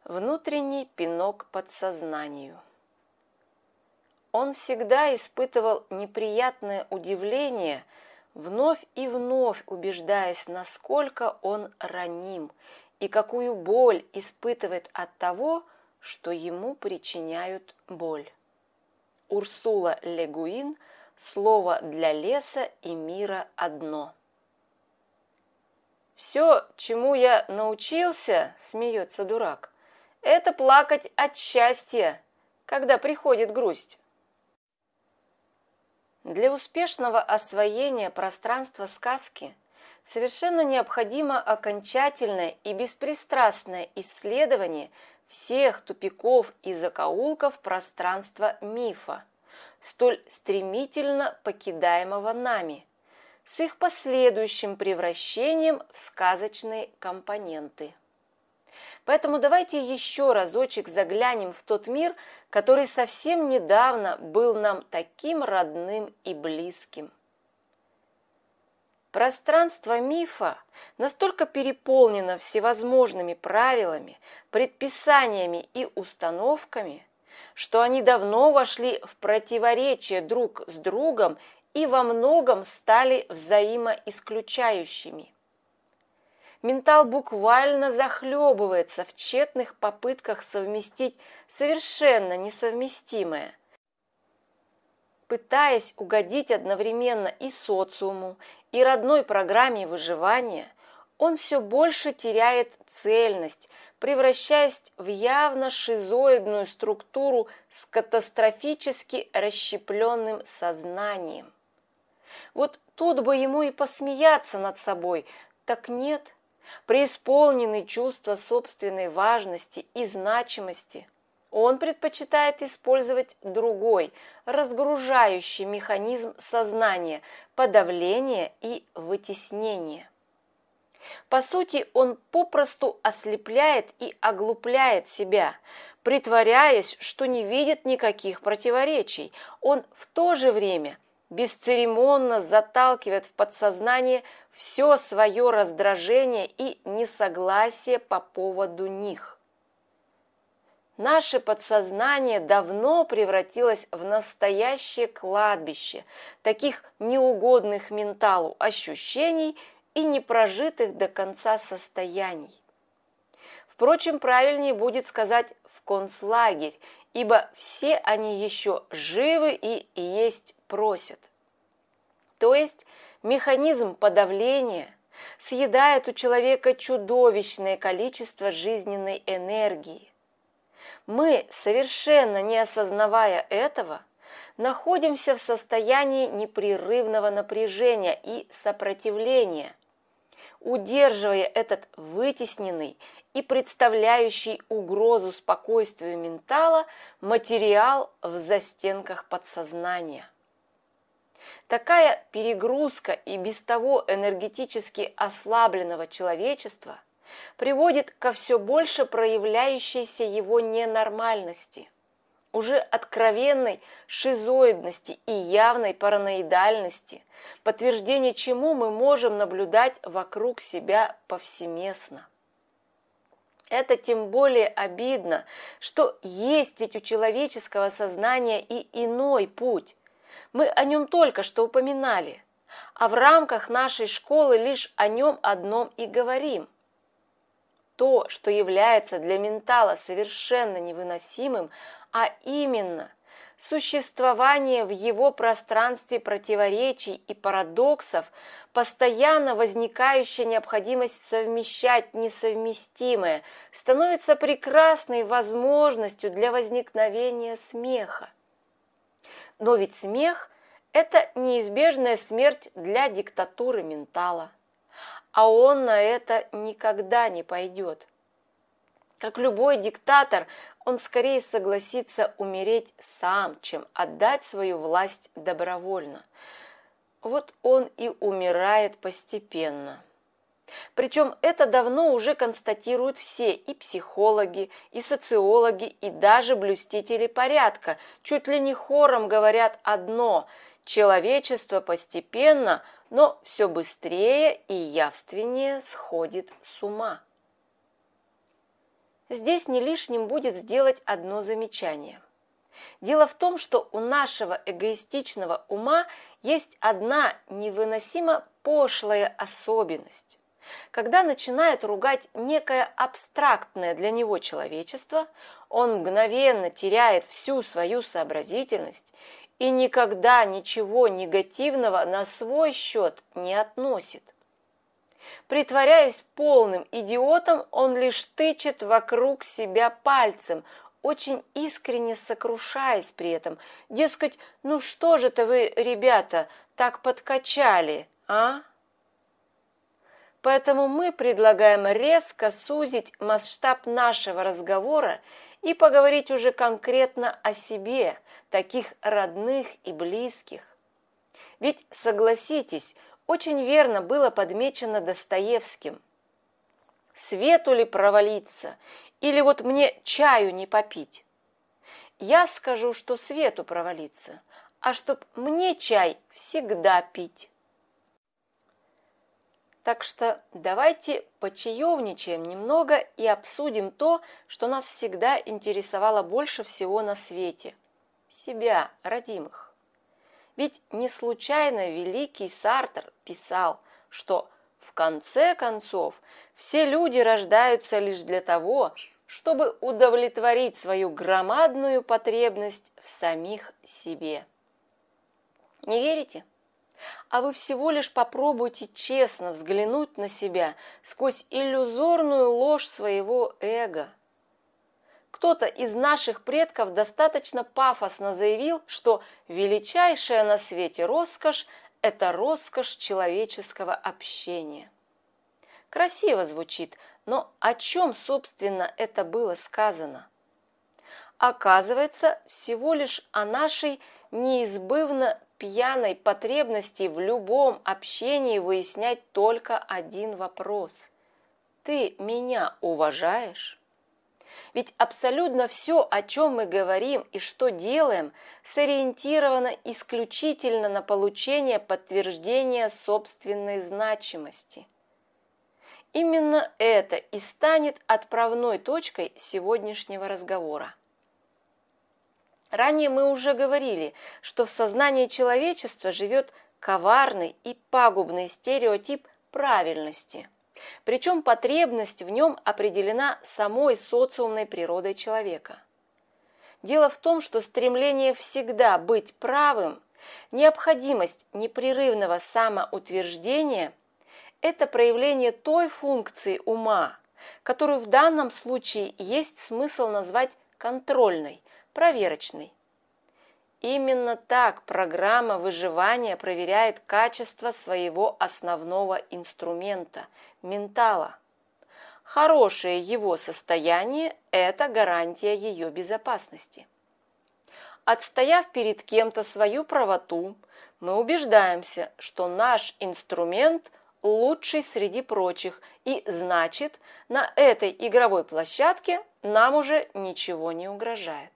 Внутренний пинок подсознанию. Он всегда испытывал неприятное удивление, вновь и вновь убеждаясь, насколько он раним и какую боль испытывает от того, что ему причиняют боль. Урсула Ле Гуин. Слово для леса и мира одно. «Все, чему я научился, — смеется дурак, — это плакать от счастья, когда приходит грусть». Для успешного освоения пространства сказки совершенно необходимо окончательное и беспристрастное исследование всех тупиков и закоулков пространства мифа, столь стремительно покидаемого нами, с их последующим превращением в сказочные компоненты. Поэтому давайте еще разочек заглянем в тот мир, который совсем недавно был нам таким родным и близким. Пространство мифа настолько переполнено всевозможными правилами, предписаниями и установками, что они давно вошли в противоречие друг с другом и во многом стали взаимоисключающими. Ментал буквально захлебывается в тщетных попытках совместить совершенно несовместимое, пытаясь угодить одновременно и социуму, и родной программе выживания. Он все больше теряет цельность, превращаясь в явно шизоидную структуру с катастрофически расщепленным сознанием. Вот тут бы ему и посмеяться над собой, так нет. Преисполненный чувства собственной важности и значимости, он предпочитает использовать другой, разгружающий механизм сознания, подавления и вытеснения. По сути, он попросту ослепляет и оглупляет себя, притворяясь, что не видит никаких противоречий. Он в то же время бесцеремонно заталкивает в подсознание все свое раздражение и несогласие по поводу них. Наше подсознание давно превратилось в настоящее кладбище таких неугодных менталу ощущений и непрожитых до конца состояний. Впрочем, правильнее будет сказать в концлагерь, ибо все они еще живы и есть просят. То есть механизм подавления съедает у человека чудовищное количество жизненной энергии. Мы, совершенно не осознавая этого, находимся в состоянии непрерывного напряжения и сопротивления, удерживая этот вытесненный и представляющий угрозу спокойствию ментала материал в застенках подсознания. Такая перегрузка и без того энергетически ослабленного человечества приводит ко все больше проявляющейся его ненормальности, уже откровенной шизоидности и явной параноидальности, подтверждение чему мы можем наблюдать вокруг себя повсеместно. Это тем более обидно, что есть ведь у человеческого сознания и иной путь. Мы о нем только что упоминали, а в рамках нашей школы лишь о нем одном и говорим. То, что является для ментала совершенно невыносимым, а именно существование в его пространстве противоречий и парадоксов, постоянно возникающая необходимость совмещать несовместимое, становится прекрасной возможностью для возникновения смеха. Но ведь смех – это неизбежная смерть для диктатуры ментала, а он на это никогда не пойдет. Как любой диктатор, он скорее согласится умереть сам, чем отдать свою власть добровольно. Вот он и умирает постепенно. Причем это давно уже констатируют все и психологи, и социологи, и даже блюстители порядка. Чуть ли не хором говорят одно – человечество постепенно, но все быстрее и явственнее сходит с ума. Здесь не лишним будет сделать одно замечание. Дело в том, что у нашего эгоистичного ума есть одна невыносимо пошлая особенность. Когда начинает ругать некое абстрактное для него человечество, он мгновенно теряет всю свою сообразительность и никогда ничего негативного на свой счет не относит. Притворяясь полным идиотом, он лишь тычет вокруг себя пальцем, очень искренне сокрушаясь при этом. Дескать, ну что же это вы, ребята, так подкачали, а? Поэтому мы предлагаем резко сузить масштаб нашего разговора и поговорить уже конкретно о себе, таких родных и близких. Ведь, согласитесь, очень верно было подмечено Достоевским. Свету ли провалиться, или вот мне чаю не попить? Я скажу, что свету провалиться, а чтоб мне чай всегда пить. Так что давайте почаевничаем немного и обсудим то, что нас всегда интересовало больше всего на свете – себя, родимых. Ведь не случайно великий Сартр писал, что в конце концов все люди рождаются лишь для того, чтобы удовлетворить свою громадную потребность в самих себе. Не верите? А вы всего лишь попробуйте честно взглянуть на себя сквозь иллюзорную ложь своего эго. Кто-то из наших предков достаточно пафосно заявил, что величайшая на свете роскошь – это роскошь человеческого общения. Красиво звучит, но о чем, собственно, это было сказано? Оказывается, всего лишь о нашей неизбывно пьяной потребности в любом общении выяснять только один вопрос. Ты меня уважаешь? Ведь абсолютно все, о чем мы говорим и что делаем, сориентировано исключительно на получение подтверждения собственной значимости. Именно это и станет отправной точкой сегодняшнего разговора. Ранее мы уже говорили, что в сознании человечества живет коварный и пагубный стереотип правильности. Причем потребность в нем определена самой социумной природой человека. Дело в том, что стремление всегда быть правым, необходимость непрерывного самоутверждения – это проявление той функции ума, которую в данном случае есть смысл назвать контрольной, проверочной. Именно так программа выживания проверяет качество своего основного инструмента – ментала. Хорошее его состояние – это гарантия ее безопасности. Отстояв перед кем-то свою правоту, мы убеждаемся, что наш инструмент лучший среди прочих, и значит, на этой игровой площадке нам уже ничего не угрожает.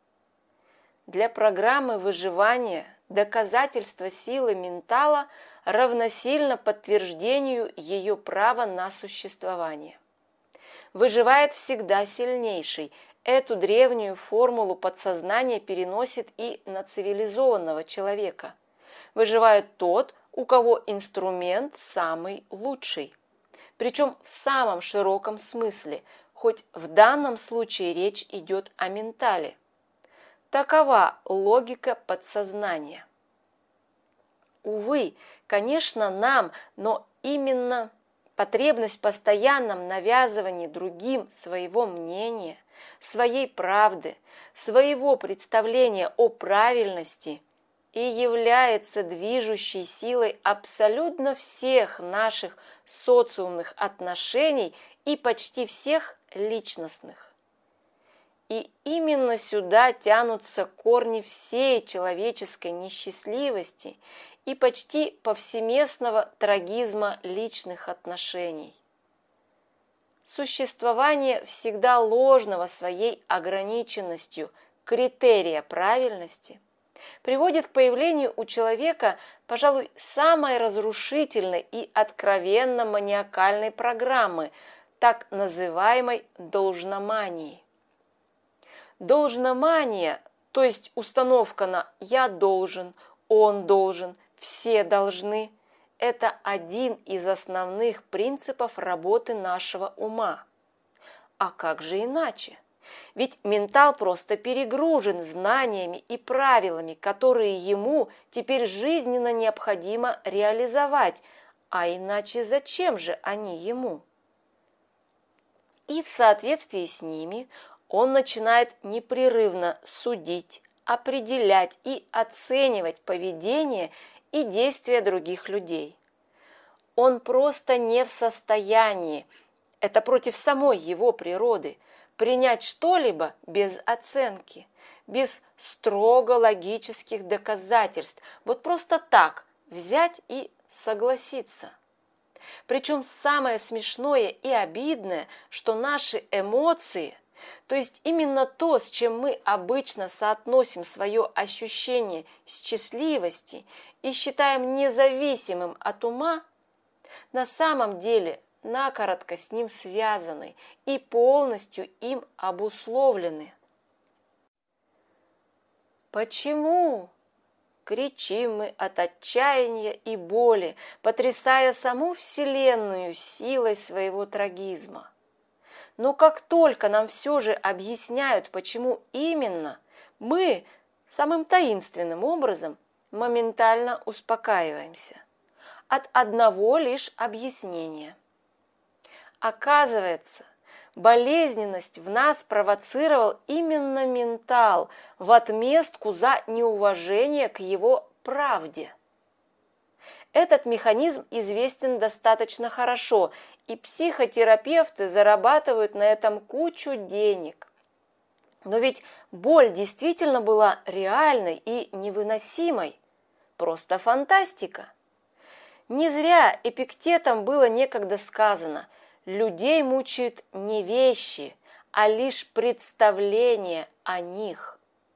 Для программы выживания доказательство силы ментала равносильно подтверждению ее права на существование. Выживает всегда сильнейший. Эту древнюю формулу подсознание переносит и на цивилизованного человека. Выживает тот, у кого инструмент самый лучший. Причем в самом широком смысле, хоть в данном случае речь идет о ментале. Такова логика подсознания. Увы, конечно, нам, но именно потребность в постоянном навязывании другим своего мнения, своей правды, своего представления о правильности и является движущей силой абсолютно всех наших социумных отношений и почти всех личностных. И именно сюда тянутся корни всей человеческой несчастливости и почти повсеместного трагизма личных отношений. Существование всегда ложного своей ограниченностью критерия правильности приводит к появлению у человека, пожалуй, самой разрушительной и откровенно маниакальной программы, так называемой должномании. Должномания, то есть установка на «я должен», «он должен», «все должны» – это один из основных принципов работы нашего ума. А как же иначе? Ведь ментал просто перегружен знаниями и правилами, которые ему теперь жизненно необходимо реализовать, а иначе зачем же они ему? И в соответствии с ними он начинает непрерывно судить, определять и оценивать поведение и действия других людей. Он просто не в состоянии, это против самой его природы, принять что-либо без оценки, без строго логических доказательств, вот просто так взять и согласиться. Причем самое смешное и обидное, что наши эмоции, то есть именно то, с чем мы обычно соотносим свое ощущение счастливости и считаем независимым от ума, на самом деле накоротко с ним связаны и полностью им обусловлены. Почему? Кричим мы от отчаяния и боли, потрясая саму Вселенную силой своего трагизма. Но как только нам все же объясняют, почему именно, мы самым таинственным образом моментально успокаиваемся. От одного лишь объяснения. Оказывается, болезненность в нас провоцировал именно ментал в отместку за неуважение к его правде. Этот механизм известен достаточно хорошо, и психотерапевты зарабатывают на этом кучу денег. Но ведь боль действительно была реальной и невыносимой. Просто фантастика. Не зря Эпиктетом было некогда сказано: людей мучают не вещи, а лишь представления о них.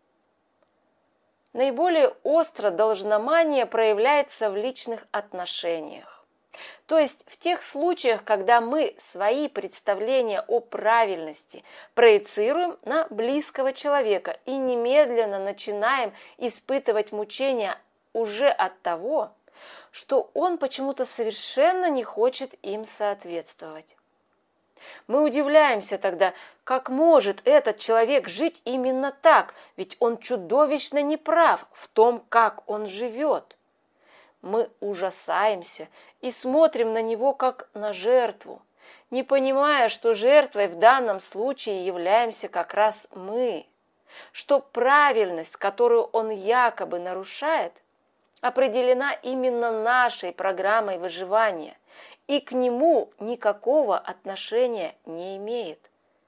Наиболее остро должномания проявляется в личных отношениях. То есть в тех случаях, когда мы свои представления о правильности проецируем на близкого человека и немедленно начинаем испытывать мучения уже от того, что он почему-то совершенно не хочет им соответствовать. Мы удивляемся тогда, как может этот человек жить именно так, ведь он чудовищно неправ в том, как он живет. Мы ужасаемся и смотрим на него как на жертву, не понимая, что жертвой в данном случае являемся как раз мы, что правильность, которую он якобы нарушает, определена именно нашей программой выживания и к нему никакого отношения не имеет.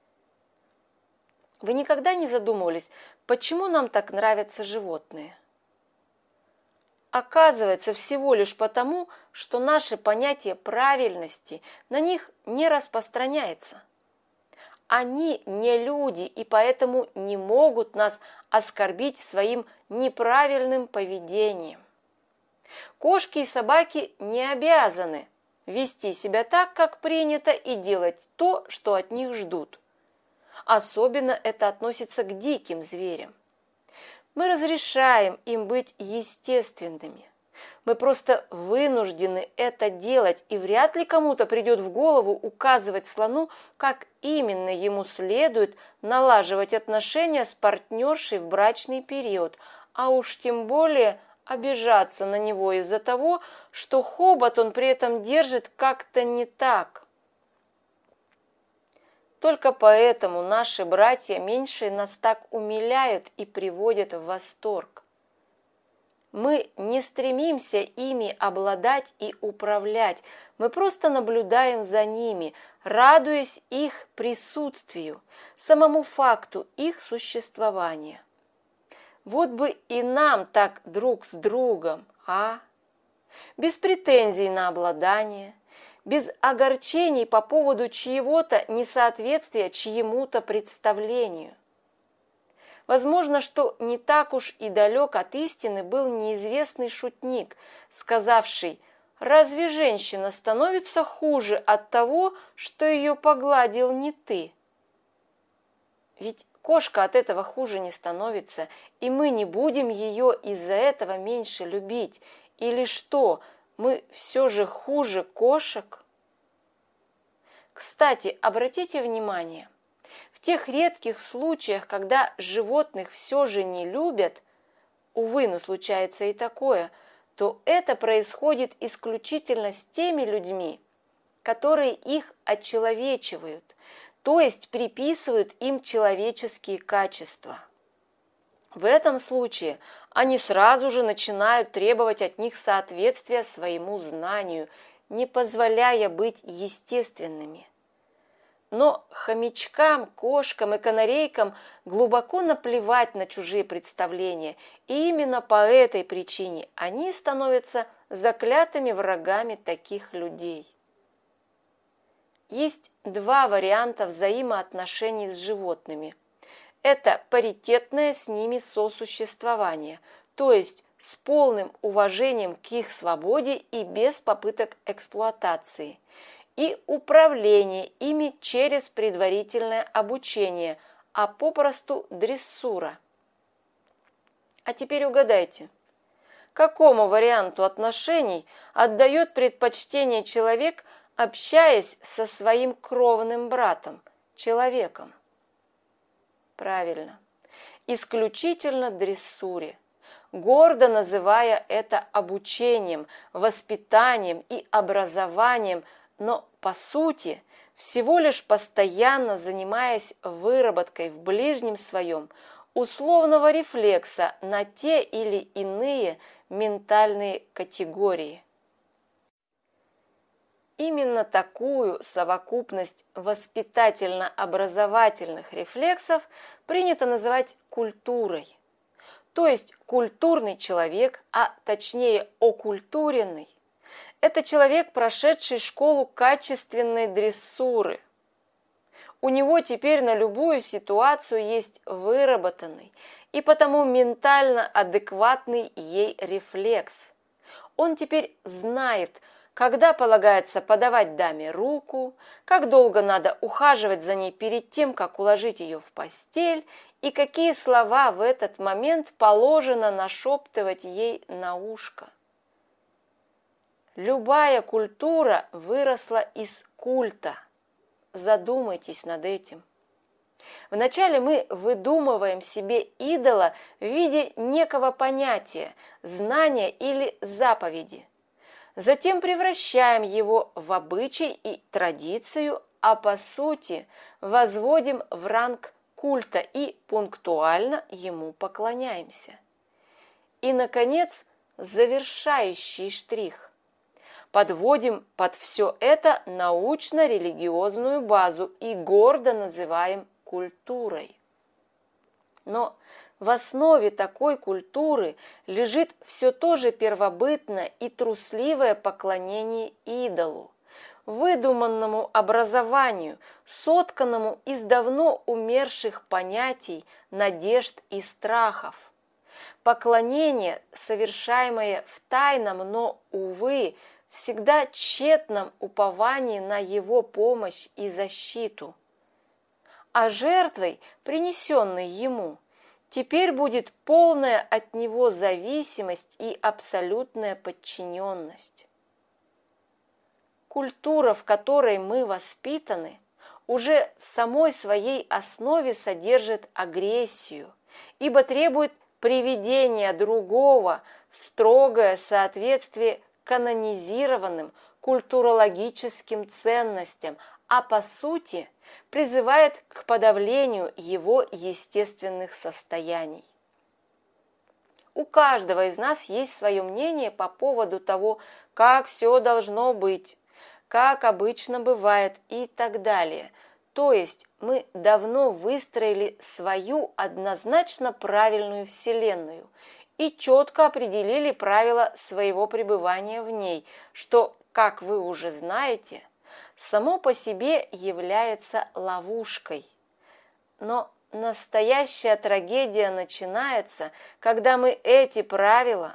Вы никогда не задумывались, почему нам так нравятся животные? Оказывается, всего лишь потому, что наше понятие правильности на них не распространяется. Они не люди и поэтому не могут нас оскорбить своим неправильным поведением. Кошки и собаки не обязаны вести себя так, как принято, и делать то, что от них ждут. Особенно это относится к диким зверям. Мы разрешаем им быть естественными. Мы просто вынуждены это делать, и вряд ли кому-то придет в голову указывать слону, как именно ему следует налаживать отношения с партнершей в брачный период, а уж тем более обижаться на него из-за того, что хобот он при этом держит как-то не так. Только поэтому наши братья меньшие нас так умиляют и приводят в восторг. Мы не стремимся ими обладать и управлять, мы просто наблюдаем за ними, радуясь их присутствию, самому факту их существования. Вот бы и нам так друг с другом, а? Без претензий на обладание, без огорчений по поводу чьего-то несоответствия чьему-то представлению. Возможно, что не так уж и далек от истины был неизвестный шутник, сказавший: Разве женщина становится хуже от того, что ее погладил не ты? Ведь кошка от этого хуже не становится, и мы не будем ее из-за этого меньше любить. Или что, мы все же хуже кошек? Кстати, обратите внимание, в тех редких случаях, когда животных все же не любят, увы, но случается и такое, то это происходит исключительно с теми людьми, которые их отчеловечивают, то есть приписывают им человеческие качества. В этом случае они сразу же начинают требовать от них соответствия своему знанию, не позволяя быть естественными. Но хомячкам, кошкам и канарейкам глубоко наплевать на чужие представления, и именно по этой причине они становятся заклятыми врагами таких людей. Есть два варианта взаимоотношений с животными. Это паритетное с ними сосуществование, то есть с полным уважением к их свободе и без попыток эксплуатации, и управление ими через предварительное обучение, а попросту дрессура. А теперь угадайте, какому варианту отношений отдает предпочтение человек, общаясь со своим кровным братом, человеком? Правильно, исключительно дрессуре, гордо называя это обучением, воспитанием и образованием, но, по сути, всего лишь постоянно занимаясь выработкой в ближнем своем условного рефлекса на те или иные ментальные категории. Именно такую совокупность воспитательно-образовательных рефлексов принято называть культурой. То есть культурный человек, а точнее окультуренный, это человек, прошедший школу качественной дрессуры. У него теперь на любую ситуацию есть выработанный и потому ментально адекватный ей рефлекс. Он теперь знает, когда полагается подавать даме руку, как долго надо ухаживать за ней перед тем, как уложить ее в постель, и какие слова в этот момент положено нашептывать ей на ушко. Любая культура выросла из культа. Задумайтесь над этим. Вначале мы выдумываем себе идола в виде некого понятия, знания или заповеди. Затем превращаем его в обычай и традицию, а по сути возводим в ранг культа и пунктуально ему поклоняемся. И, наконец, завершающий штрих. Подводим под все это научно-религиозную базу и гордо называем культурой. Но в основе такой культуры лежит все то же первобытное и трусливое поклонение идолу, выдуманному образованию, сотканному из давно умерших понятий, надежд и страхов. Поклонение, совершаемое в тайном, но, увы, всегда тщетном уповании на его помощь и защиту. А жертвой, принесенной ему, теперь будет полная от него зависимость и абсолютная подчиненность. Культура, в которой мы воспитаны, уже в самой своей основе содержит агрессию, ибо требует приведения другого в строгое соответствие канонизированным культурологическим ценностям, а по сути призывает к подавлению его естественных состояний. У каждого из нас есть свое мнение по поводу того, как все должно быть, как обычно бывает и так далее. То есть мы давно выстроили свою однозначно правильную вселенную и четко определили правила своего пребывания в ней, что, как вы уже знаете, само по себе является ловушкой. Но настоящая трагедия начинается, когда мы эти правила,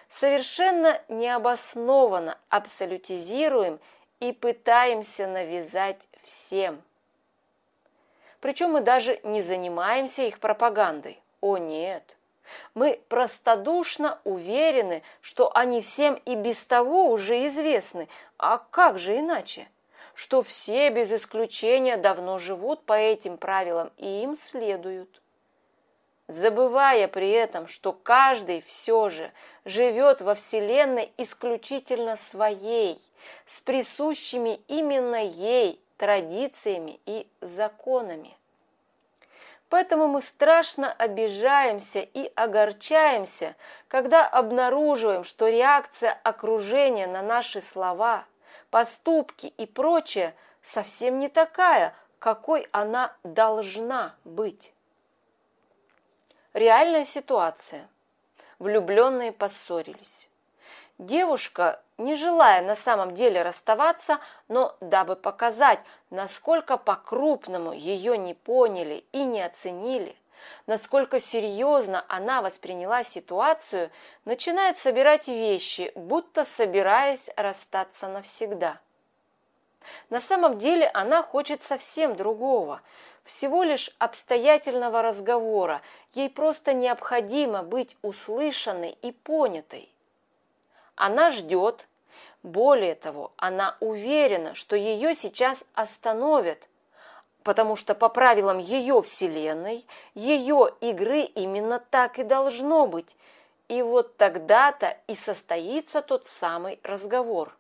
совершенно необоснованно абсолютизируем и пытаемся навязать всем. Причем мы даже не занимаемся их пропагандой. О нет! Мы простодушно уверены, что они всем и без того уже известны. А как же иначе? Что все без исключения давно живут по этим правилам и им следуют. Забывая при этом, что каждый все же живет во Вселенной исключительно своей, с присущими именно ей традициями и законами. Поэтому мы страшно обижаемся и огорчаемся, когда обнаруживаем, что реакция окружения на наши слова, поступки и прочее совсем не такая, какой она должна быть. Реальная ситуация. Влюбленные поссорились. Девушка, не желая на самом деле расставаться, но дабы показать, насколько по-крупному ее не поняли и не оценили, насколько серьезно она восприняла ситуацию, начинает собирать вещи, будто собираясь расстаться навсегда. На самом деле она хочет совсем другого, всего лишь обстоятельного разговора, ей просто необходимо быть услышанной и понятой. Она ждет, более того, она уверена, что ее сейчас остановят, потому что по правилам ее вселенной, ее игры именно так и должно быть. И вот тогда-то и состоится тот самый разговор.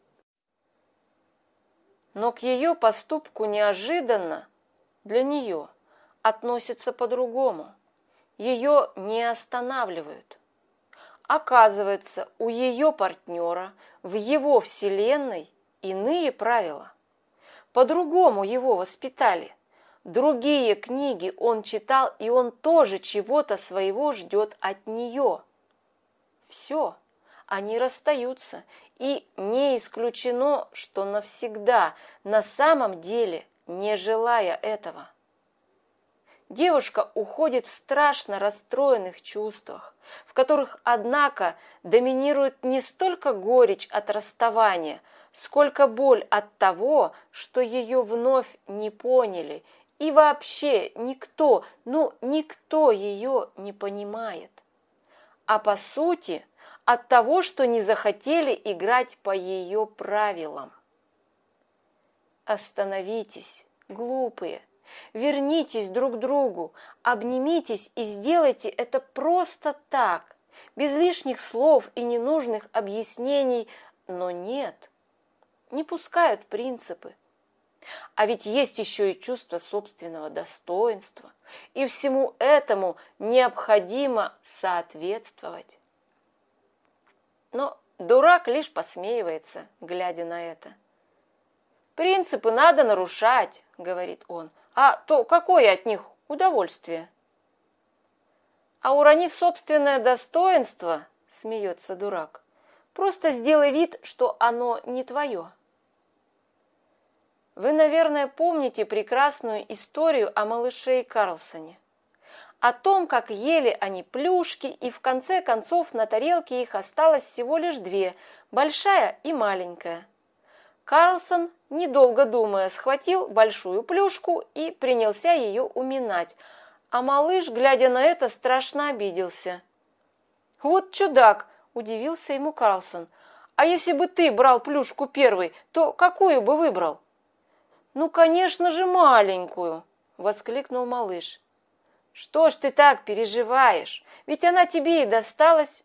Но к ее поступку неожиданно для нее относятся по-другому. Ее не останавливают. Оказывается, у ее партнера в его вселенной иные правила. По-другому его воспитали. Другие книги он читал, и он тоже чего-то своего ждет от нее. Все, они расстаются, и не исключено, что навсегда, на самом деле, не желая этого. Девушка уходит в страшно расстроенных чувствах, в которых, однако, доминирует не столько горечь от расставания, сколько боль от того, что ее вновь не поняли, и вообще никто ее не понимает. А по сути, от того, что не захотели играть по ее правилам. Остановитесь, глупые. Вернитесь друг к другу, обнимитесь и сделайте это просто так, без лишних слов и ненужных объяснений, но нет, не пускают принципы. А ведь есть еще и чувство собственного достоинства, и всему этому необходимо соответствовать. Но дурак лишь посмеивается, глядя на это. «Принципы надо нарушать», — говорит он, «а то какое от них удовольствие?» «А уронив собственное достоинство, — смеется дурак, — просто сделай вид, что оно не твое». Вы, наверное, помните прекрасную историю о малыше Карлсоне. О том, как ели они плюшки, и в конце концов на тарелке их осталось всего лишь две, большая и маленькая. Карлсон, недолго думая, схватил большую плюшку и принялся ее уминать, а малыш, глядя на это, страшно обиделся. «Вот чудак!» – удивился ему Карлсон. «А если бы ты брал плюшку первой, то какую бы выбрал?» «Ну, конечно же, маленькую!» – воскликнул малыш. «Что ж ты так переживаешь? Ведь она тебе и досталась!»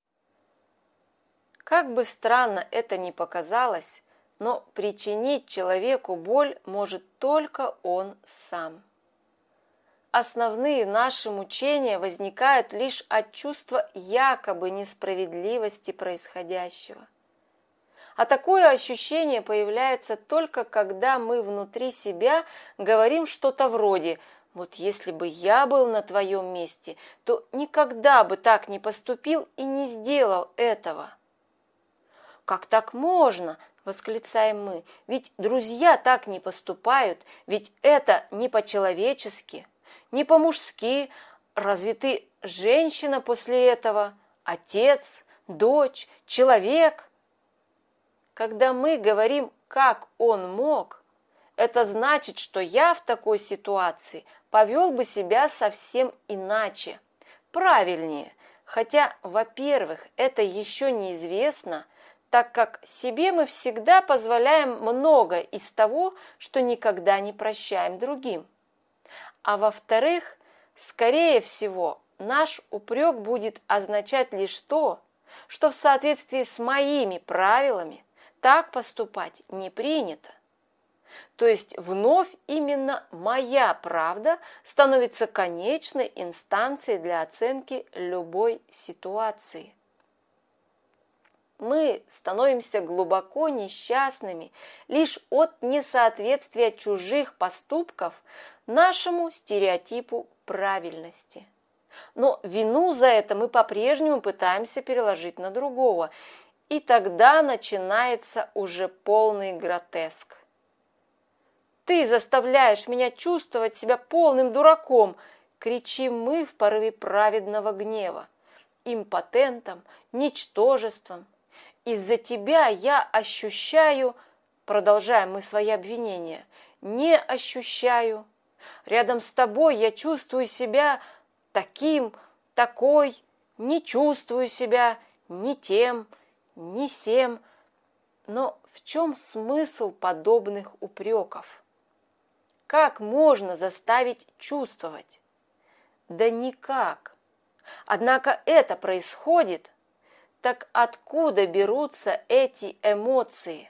Как бы странно это ни показалось, но причинить человеку боль может только он сам. Основные наши мучения возникают лишь от чувства якобы несправедливости происходящего. А такое ощущение появляется только когда мы внутри себя говорим что-то вроде «Вот если бы я был на твоем месте, то никогда бы так не поступил и не сделал этого». «Как так можно?» – восклицаем мы. «Ведь друзья так не поступают, ведь это не по-человечески, не по-мужски. Разве ты женщина после этого? Отец? дочь, человек. Когда мы говорим «как он мог», это значит, что я в такой ситуации повел бы себя совсем иначе, правильнее, хотя, во-первых, это еще неизвестно, так как себе мы всегда позволяем много из того, что никогда не прощаем другим. А во-вторых, скорее всего, наш упрек будет означать лишь то, что в соответствии с моими правилами так поступать не принято. То есть вновь именно моя правда становится конечной инстанцией для оценки любой ситуации. Мы становимся глубоко несчастными лишь от несоответствия чужих поступков нашему стереотипу правильности. Но вину за это мы по-прежнему пытаемся переложить на другого, и тогда начинается уже полный гротеск. «Ты заставляешь меня чувствовать себя полным дураком!» – кричим мы в порыве праведного гнева, импотентом, ничтожеством. «Из-за тебя я ощущаю...» – продолжаем мы свои обвинения, «не ощущаю. Рядом с тобой я чувствую себя таким, такой, не чувствую себя ни тем, ни сем». Но в чем смысл подобных упреков? Как можно заставить чувствовать? Да никак. Однако это происходит. Так откуда берутся эти эмоции?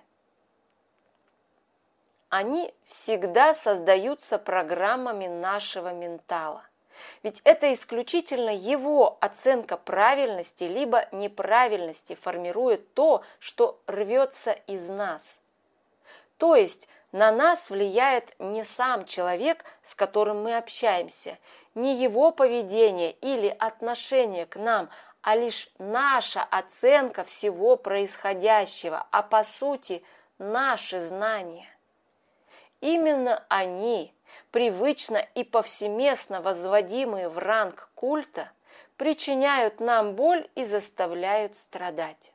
Они всегда создаются программами нашего ментала. Ведь это исключительно его оценка правильности либо неправильности формирует то, что рвется из нас. То есть на нас влияет не сам человек, с которым мы общаемся, не его поведение или отношение к нам, а лишь наша оценка всего происходящего, а по сути наши знания. Именно они, привычно и повсеместно возводимые в ранг культа, причиняют нам боль и заставляют страдать.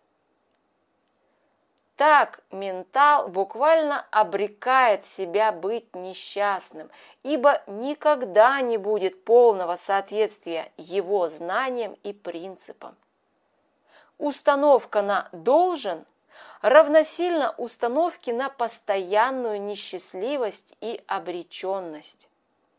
Так ментал буквально обрекает себя быть несчастным, ибо никогда не будет полного соответствия его знаниям и принципам. Установка на «должен» равносильно установке на постоянную несчастливость и обреченность.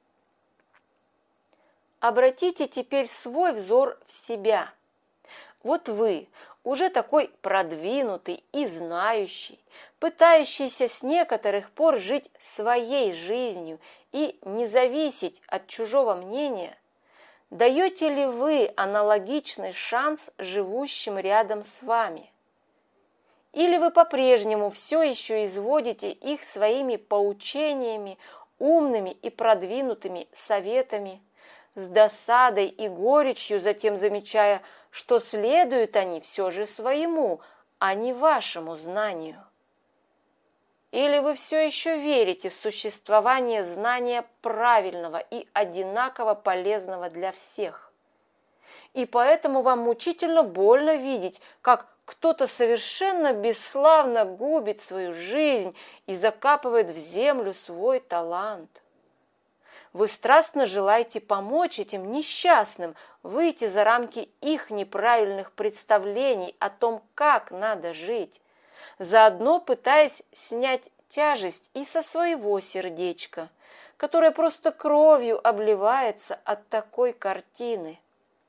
Обратите теперь свой взор в себя. Вот вы, уже такой продвинутый и знающий, пытающийся с некоторых пор жить своей жизнью и не зависеть от чужого мнения, даете ли вы аналогичный шанс живущим рядом с вами? Или вы по-прежнему все еще изводите их своими поучениями, умными и продвинутыми советами, с досадой и горечью затем замечая, что следуют они все же своему, а не вашему знанию? Или вы все еще верите в существование знания правильного и одинаково полезного для всех? И поэтому вам мучительно больно видеть, как кто-то совершенно бесславно губит свою жизнь и закапывает в землю свой талант. Вы страстно желаете помочь этим несчастным выйти за рамки их неправильных представлений о том, как надо жить, заодно пытаясь снять тяжесть и со своего сердечка, которое просто кровью обливается от такой картины.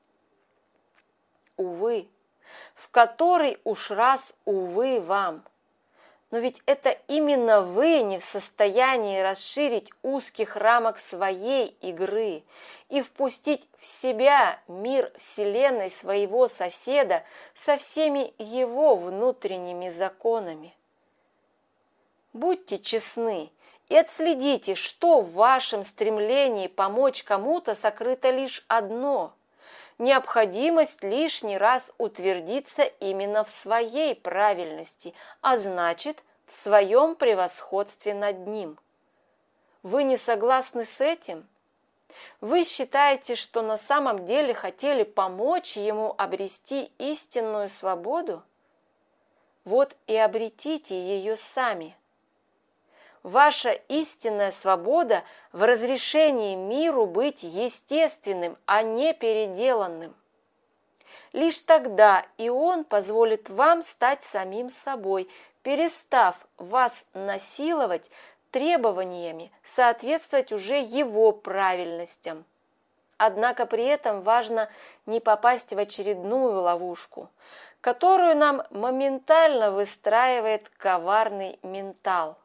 Увы, в который уж раз увы вам. Но ведь это именно вы не в состоянии расширить узких рамок своей игры и впустить в себя мир Вселенной своего соседа со всеми его внутренними законами. Будьте честны и отследите, что в вашем стремлении помочь кому-то сокрыто лишь одно – необходимость лишний раз утвердиться именно в своей правильности, а значит, в своем превосходстве над ним. Вы не согласны с этим? Вы считаете, что на самом деле хотели помочь ему обрести истинную свободу? Вот и обретите ее сами. Ваша истинная свобода в разрешении миру быть естественным, а не переделанным. Лишь тогда и он позволит вам стать самим собой, перестав вас насиловать требованиями соответствовать уже его правильностям. Однако при этом важно не попасть в очередную ловушку, которую нам моментально выстраивает коварный ментал.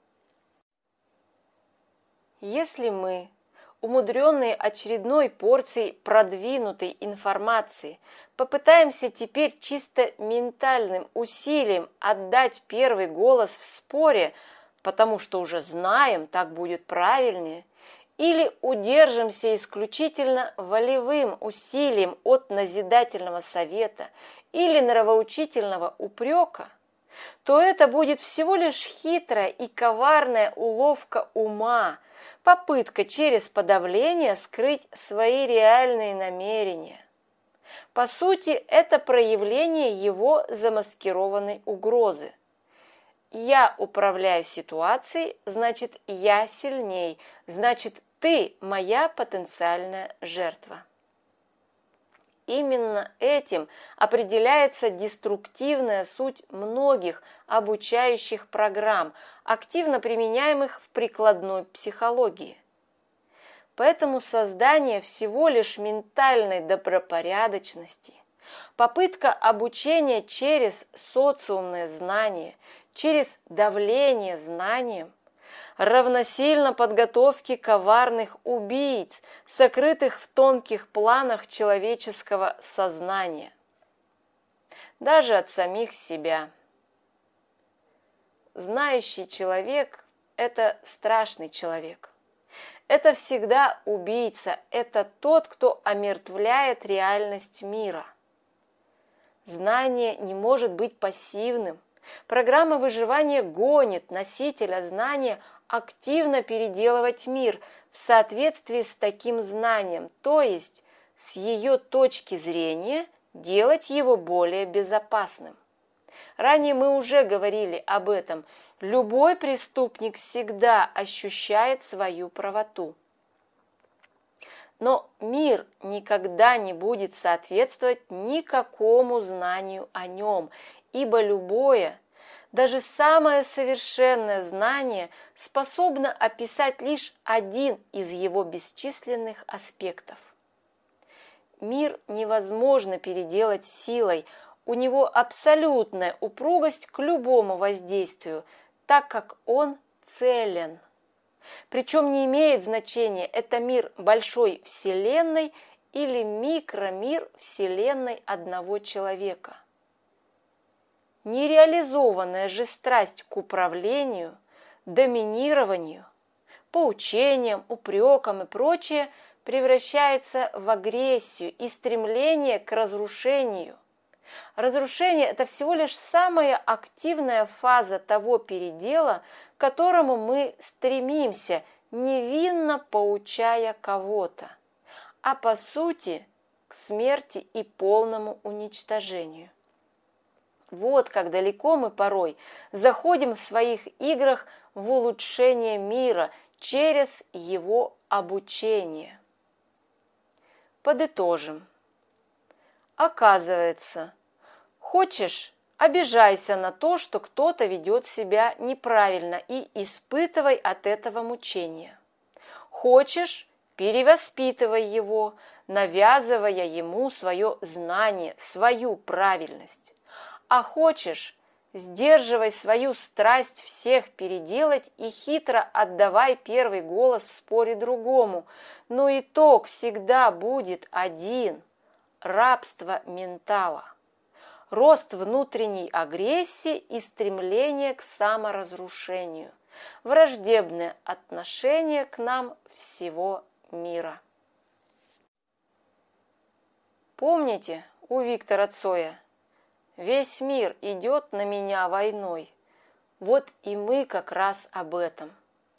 Если мы, умудренные очередной порцией продвинутой информации, попытаемся теперь чисто ментальным усилием отдать первый голос в споре, потому что уже знаем, так будет правильнее, или удержимся исключительно волевым усилием от назидательного совета или нравоучительного упрека, то это будет всего лишь хитрая и коварная уловка ума, попытка через подавление скрыть свои реальные намерения. По сути, это проявление его замаскированной угрозы. Я управляю ситуацией, значит, я сильней, значит, ты моя потенциальная жертва. Именно этим определяется деструктивная суть многих обучающих программ, активно применяемых в прикладной психологии. Поэтому создание всего лишь ментальной добропорядочности, попытка обучения через социумное знание, через давление знанием, равносильно подготовке коварных убийц, сокрытых в тонких планах человеческого сознания, даже от самих себя. Знающий человек – это страшный человек. Это всегда убийца, это тот, кто омертвляет реальность мира. Знание не может быть пассивным. Программа выживания гонит носителя знания активно переделывать мир в соответствии с таким знанием, то есть с ее точки зрения делать его более безопасным. Ранее мы уже говорили об этом. Любой преступник всегда ощущает свою правоту. Но мир никогда не будет соответствовать никакому знанию о нем, ибо любое, даже самое совершенное знание способно описать лишь один из его бесчисленных аспектов. Мир невозможно переделать силой, у него абсолютная упругость к любому воздействию, так как он целен. Причем не имеет значения, это мир большой вселенной или микромир вселенной одного человека. Нереализованная же страсть к управлению, доминированию, поучениям, упрекам и прочее превращается в агрессию и стремление к разрушению. Разрушение – это всего лишь самая активная фаза того передела, к которому мы стремимся, невинно поучая кого-то, а по сути к смерти и полному уничтожению. Вот как далеко мы порой заходим в своих играх в улучшение мира через его обучение. Подытожим. Оказывается, хочешь – обижайся на то, что кто-то ведет себя неправильно и испытывай от этого мучения. Хочешь – перевоспитывай его, навязывая ему свое знание, свою правильность. А хочешь – сдерживай свою страсть всех переделать и хитро отдавай первый голос в споре другому, но итог всегда будет один – рабство ментала. Рост внутренней агрессии и стремление к саморазрушению, враждебное отношение к нам всего мира. Помните у Виктора Цоя? Весь мир идет на меня войной. Вот и мы как раз об этом.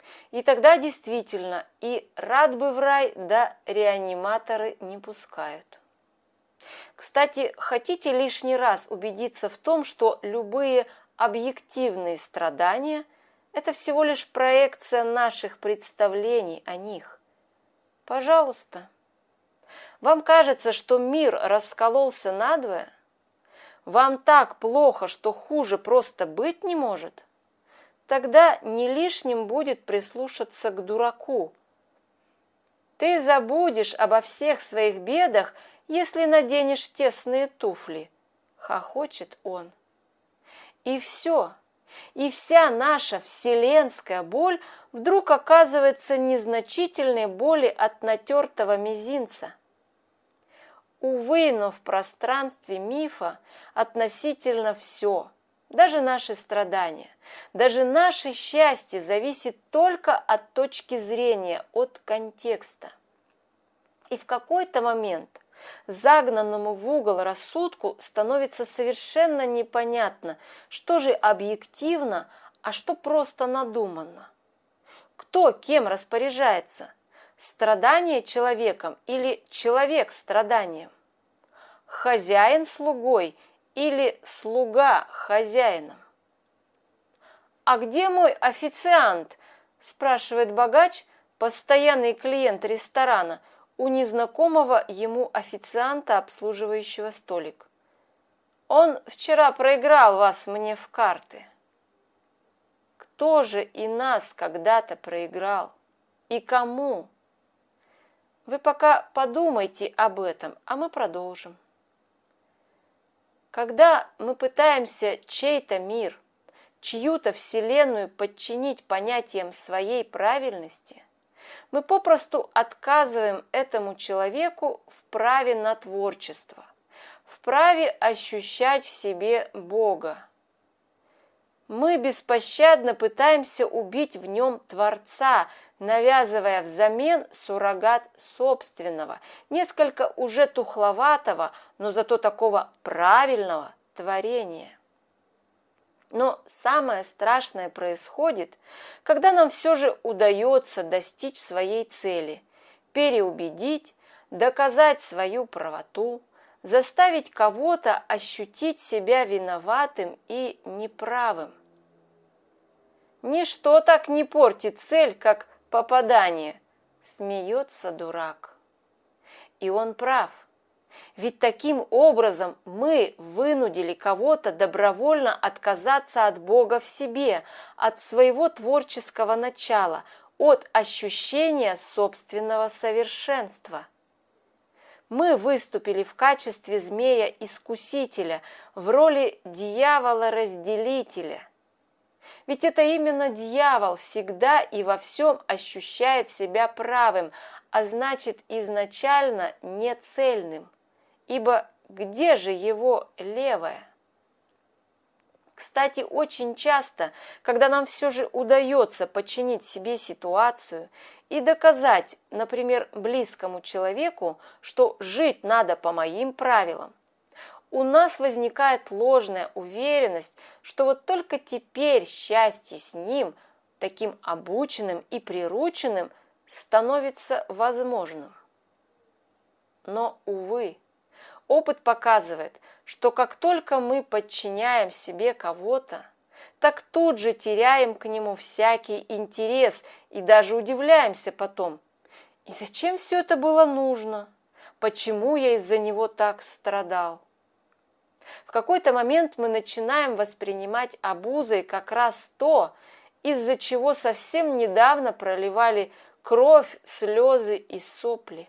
И тогда действительно и рад бы в рай, да реаниматоры не пускают. Кстати, хотите лишний раз убедиться в том, что любые объективные страдания – это всего лишь проекция наших представлений о них? Пожалуйста. Вам кажется, что мир раскололся надвое? Вам так плохо, что хуже просто быть не может? Тогда не лишним будет прислушаться к дураку. Ты забудешь обо всех своих бедах, если наденешь тесные туфли, хохочет он. И все, и вся наша вселенская боль вдруг оказывается незначительной боли от натертого мизинца. Увы, но в пространстве мифа относительно все, даже наши страдания, даже наше счастье зависит только от точки зрения, от контекста. И в какой-то момент загнанному в угол рассудку становится совершенно непонятно, что же объективно, а что просто надуманно. Кто кем распоряжается? Страдание человеком или человек страданием? Хозяин слугой или слуга хозяином? «А где мой официант?» – спрашивает богач, постоянный клиент ресторана, у незнакомого ему официанта, обслуживающего столик. «Он вчера проиграл вас мне в карты». Кто же и нас когда-то проиграл? И кому? Вы пока подумайте об этом, а мы продолжим. Когда мы пытаемся чей-то мир, чью-то вселенную подчинить понятиям своей правильности, мы попросту отказываем этому человеку в праве на творчество, в праве ощущать в себе Бога. Мы беспощадно пытаемся убить в нем Творца, навязывая взамен суррогат собственного, несколько уже тухловатого, но зато такого правильного творения. Но самое страшное происходит, когда нам все же удается достичь своей цели, переубедить, доказать свою правоту, заставить кого-то ощутить себя виноватым и неправым. Ничто так не портит цель, как попадание, смеется дурак. И он прав. Ведь таким образом мы вынудили кого-то добровольно отказаться от Бога в себе, от своего творческого начала, от ощущения собственного совершенства. Мы выступили в качестве змея-искусителя, в роли дьявола-разделителя. Ведь это именно дьявол всегда и во всем ощущает себя правым, а значит изначально нецельным. Ибо где же его левое? Кстати, очень часто, когда нам все же удается подчинить себе ситуацию и доказать, например, близкому человеку, что жить надо по моим правилам, у нас возникает ложная уверенность, что вот только теперь счастье с ним, таким обученным и прирученным, становится возможным. Но, увы, опыт показывает, что как только мы подчиняем себе кого-то, так тут же теряем к нему всякий интерес и даже удивляемся потом. И зачем все это было нужно? Почему я из-за него так страдал? В какой-то момент мы начинаем воспринимать обузой как раз то, из-за чего совсем недавно проливали кровь, слезы и сопли.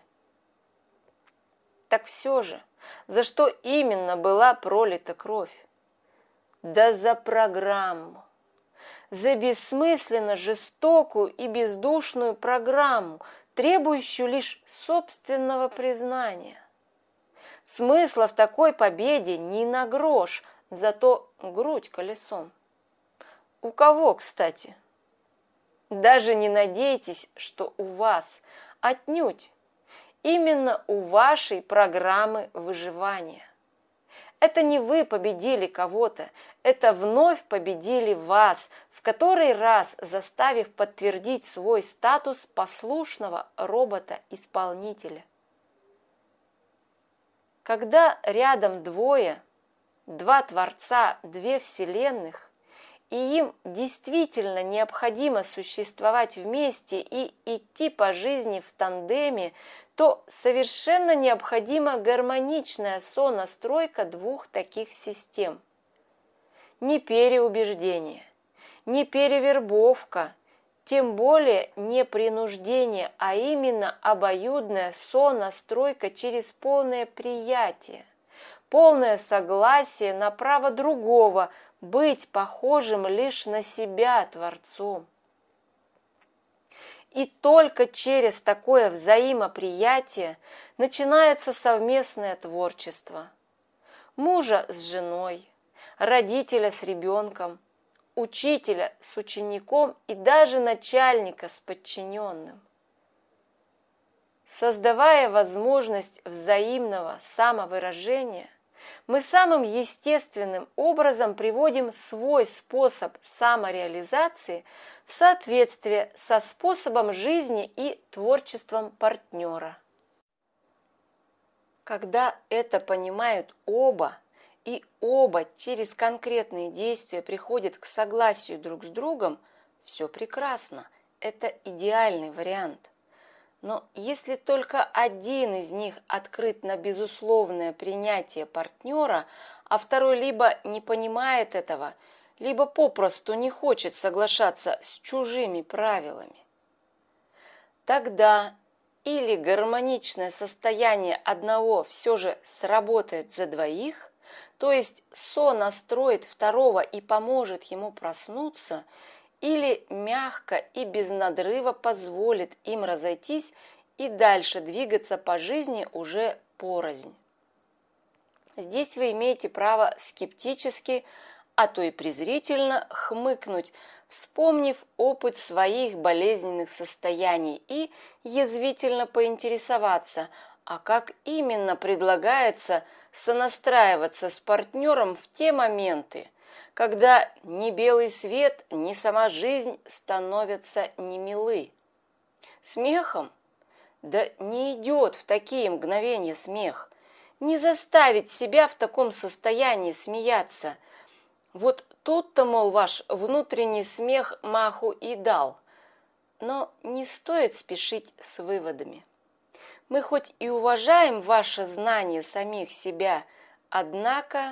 Так все же, за что именно была пролита кровь? Да за программу. За бессмысленно жестокую и бездушную программу, требующую лишь собственного признания. Смысла в такой победе ни на грош, зато грудь колесом. У кого, кстати? Даже не надейтесь, что у вас, отнюдь. Именно у вашей программы выживания. Это не вы победили кого-то, это вновь победили вас, в который раз заставив подтвердить свой статус послушного робота-исполнителя. Когда рядом двое, два Творца, две Вселенных, и им действительно необходимо существовать вместе и идти по жизни в тандеме, то совершенно необходима гармоничная сонастройка двух таких систем. Не переубеждение, не перевербовка, тем более не принуждение, а именно обоюдная сонастройка через полное приятие, полное согласие на право другого быть похожим лишь на себя Творцом. И только через такое взаимоприятие начинается совместное творчество. Мужа с женой, родителя с ребенком, учителя с учеником и даже начальника с подчиненным. Создавая возможность взаимного самовыражения, мы самым естественным образом приводим свой способ самореализации в соответствие со способом жизни и творчеством партнера. Когда это понимают оба, и оба через конкретные действия приходят к согласию друг с другом, все прекрасно, это идеальный вариант. Но если только один из них открыт на безусловное принятие партнера, а второй либо не понимает этого, либо попросту не хочет соглашаться с чужими правилами, тогда или гармоничное состояние одного все же сработает за двоих, то есть сонастроит второго и поможет ему проснуться, или мягко и без надрыва позволит им разойтись и дальше двигаться по жизни уже порознь. Здесь вы имеете право скептически, а то и презрительно хмыкнуть, вспомнив опыт своих болезненных состояний и язвительно поинтересоваться, а как именно предлагается сонастраиваться с партнером в те моменты, когда ни белый свет, ни сама жизнь становятся немилы. Смехом? Да не идет в такие мгновения смех. Не заставить себя в таком состоянии смеяться. Вот тут-то, мол, ваш внутренний смех маху и дал. Но не стоит спешить с выводами. Мы хоть и уважаем ваше знание самих себя, однако...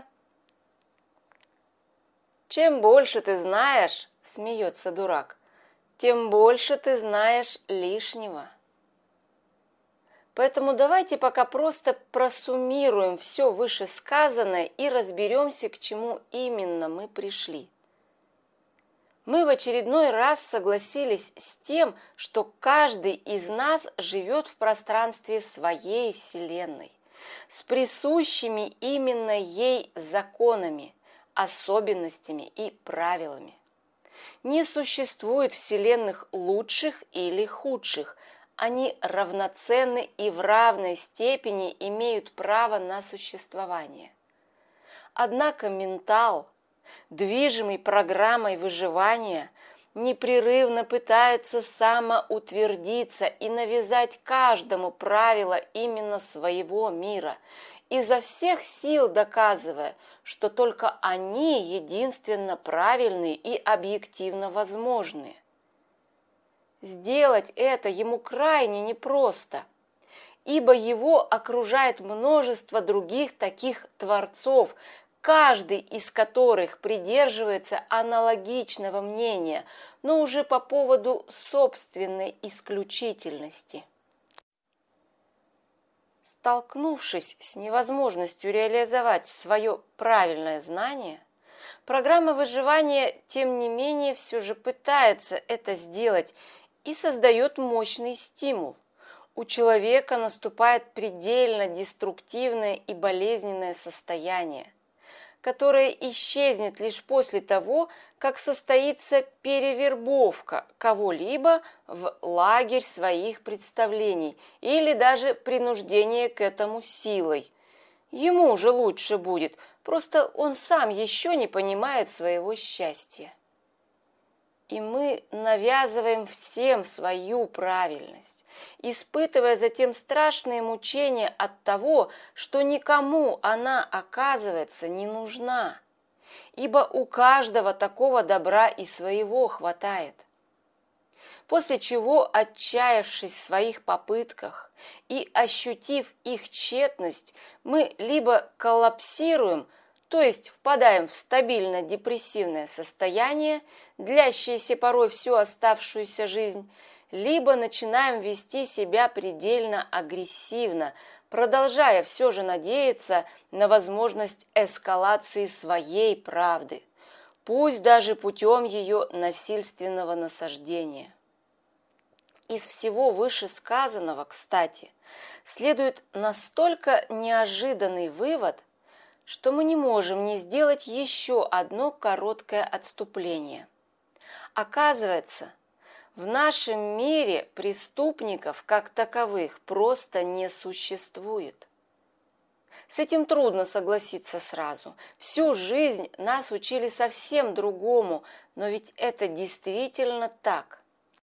«Чем больше ты знаешь, — смеется дурак, — тем больше ты знаешь лишнего». Поэтому давайте пока просто просуммируем все вышесказанное и разберемся, к чему именно мы пришли. Мы в очередной раз согласились с тем, что каждый из нас живет в пространстве своей Вселенной, с присущими именно ей законами, особенностями и правилами. Не существует вселенных лучших или худших, они равноценны и в равной степени имеют право на существование. Однако ментал, движимый программой выживания, непрерывно пытается самоутвердиться и навязать каждому правила именно своего мира, изо всех сил доказывая, что только они единственно правильные и объективно возможные. Сделать это ему крайне непросто, ибо его окружает множество других таких творцов, каждый из которых придерживается аналогичного мнения, но уже по поводу собственной исключительности. Столкнувшись с невозможностью реализовать свое правильное знание, программа выживания, тем не менее, все же пытается это сделать и создает мощный стимул. У человека наступает предельно деструктивное и болезненное состояние, которое исчезнет лишь после того, как состоится перевербовка кого-либо в лагерь своих представлений или даже принуждение к этому силой. Ему же лучше будет, просто он сам еще не понимает своего счастья. И мы навязываем всем свою правильность, испытывая затем страшные мучения от того, что никому она, оказывается, не нужна, ибо у каждого такого добра и своего хватает. После чего, отчаявшись в своих попытках и ощутив их тщетность, мы либо коллапсируем, то есть впадаем в стабильно-депрессивное состояние, длящееся порой всю оставшуюся жизнь, либо начинаем вести себя предельно агрессивно, продолжая все же надеяться на возможность эскалации своей правды, пусть даже путем ее насильственного насаждения. Из всего вышесказанного, кстати, следует настолько неожиданный вывод, что мы не можем не сделать еще одно короткое отступление. Оказывается, в нашем мире преступников как таковых просто не существует. С этим трудно согласиться сразу. Всю жизнь нас учили совсем другому, но ведь это действительно так.